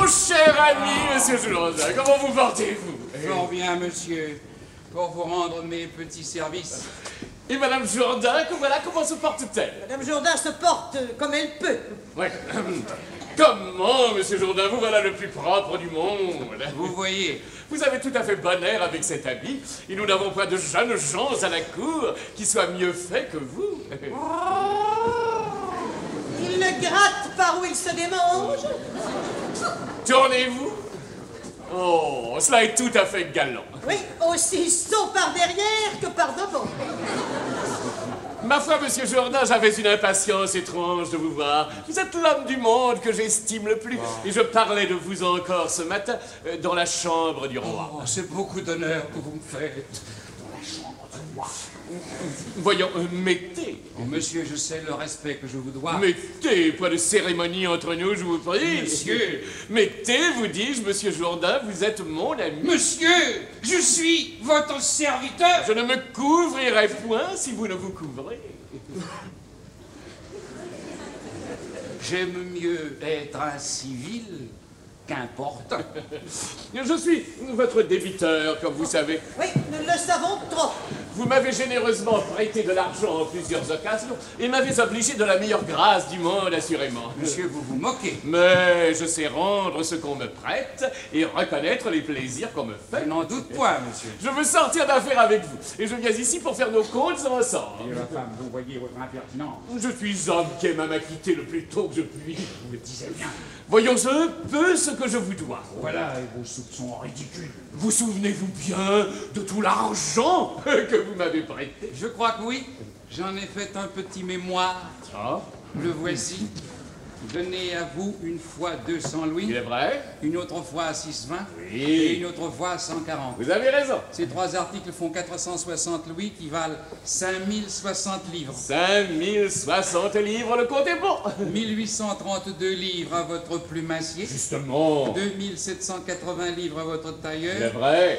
Mon cher ami, monsieur Jourdain, comment vous portez-vous? Fort bien, monsieur, pour vous rendre mes petits services. Et Madame Jourdain, voilà comment se porte-t-elle? Madame Jourdain se porte comme elle peut. Ouais. Comment, monsieur Jourdain, vous voilà le plus propre du monde. Vous voyez, Vous avez tout à fait bon air avec cet habit, et nous n'avons pas de jeunes gens à la cour qui soient mieux faits que vous. Il le gratte par où il se démange. Tournez-vous. Oh, cela est tout à fait galant. Oui, aussi saut par derrière que par devant. Ma foi, monsieur Jourdain, j'avais une impatience étrange de vous voir. Vous êtes l'homme du monde que j'estime le plus. Et je parlais de vous encore ce matin dans la chambre du roi. oh, c'est beaucoup d'honneur que vous me faites. Dans la chambre du roi. Voyons, mettez. Oh, monsieur, je sais le respect que je vous dois. Mettez, pas de cérémonie entre nous, je vous prie. Monsieur. Mettez, vous dis-je, monsieur Jourdain, vous êtes mon ami. Monsieur, je suis votre serviteur. Je ne me couvrirai point si vous ne vous couvrez. J'aime mieux être un civil qu'importe. Je suis votre débiteur, comme vous savez. Oui, nous le savons trop. Vous m'avez généreusement prêté de l'argent en plusieurs occasions et m'avez obligé de la meilleure grâce du monde, assurément. Monsieur, vous vous moquez. Mais je sais rendre ce qu'on me prête et reconnaître les plaisirs qu'on me Je fait. n'en doute point, monsieur. Je veux sortir d'affaires avec vous et je viens ici pour faire nos comptes ensemble. Et ma femme, vous voyez votre impertinence. Je suis homme qui aime à m'acquitter le plus tôt que je puis. Vous le disiez bien. Voyons un peu ce que je vous dois. Voilà, et vos soupçons ridicules. Vous souvenez-vous bien de tout l'argent que vous m'avez prêté? Je crois que oui. J'en ai fait un petit mémoire. Ah, Le voici. Donné à vous une fois 200 louis, il est vrai? une autre fois 6,20 Oui. et une autre fois 140. Vous avez raison. Ces trois articles font 460 louis qui valent 5060 livres. 5060 livres, le compte est bon. 1832 livres à votre plumassier. Justement. 2780 livres à votre Il est tailleur. vrai.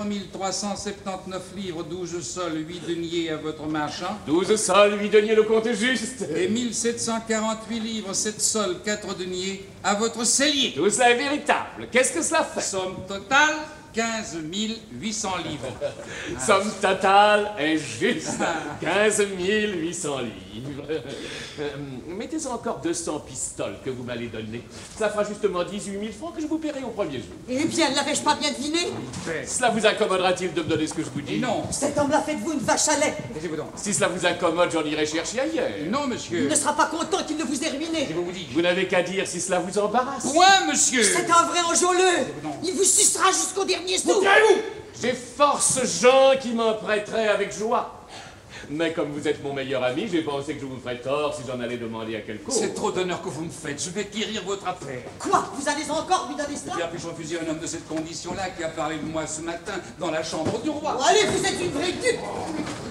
4379 livres, 12 sols, 8 deniers à votre marchand. 12 sols, 8 deniers, le compte est juste. Et 1748 livres, 7 sols, 4 deniers à votre cellier. Tout cela est véritable. Qu'est-ce que cela fait? Somme totale, 15 800 livres. Somme totale est juste. 15 800 livres. Mettez encore 200 pistoles que vous m'allez donner. Ça fera justement 18 000 francs que je vous paierai au premier jour. Eh bien, l'avais-je pas bien deviné? Cela vous incommodera-t-il de me donner ce que je vous dis? Et non, Cet homme-là fait de vous une vache à lait. taisez-vous donc. Si cela vous incommode, j'en irai chercher ailleurs. Non, Il monsieur. ne sera pas content qu'il ne vous ait ruiné. Je vous dis. Vous n'avez qu'à dire si cela vous embarrasse. Point, monsieur. C'est un vrai enjôleux. Non. Il vous sucera jusqu'au dernier sou. J'ai force gens qui m'en prêteraient avec joie. Mais comme vous êtes mon meilleur ami, j'ai pensé que je vous ferais tort si j'en allais demander à quelqu'un. C'est trop d'honneur que vous me faites. Je vais guérir votre affaire. Quoi? Vous allez encore lui donner cela? Bien puis-je refuser un homme de cette condition-là qui a parlé de moi ce matin dans la chambre du roi? Oh, allez, vous êtes une vraie dupe.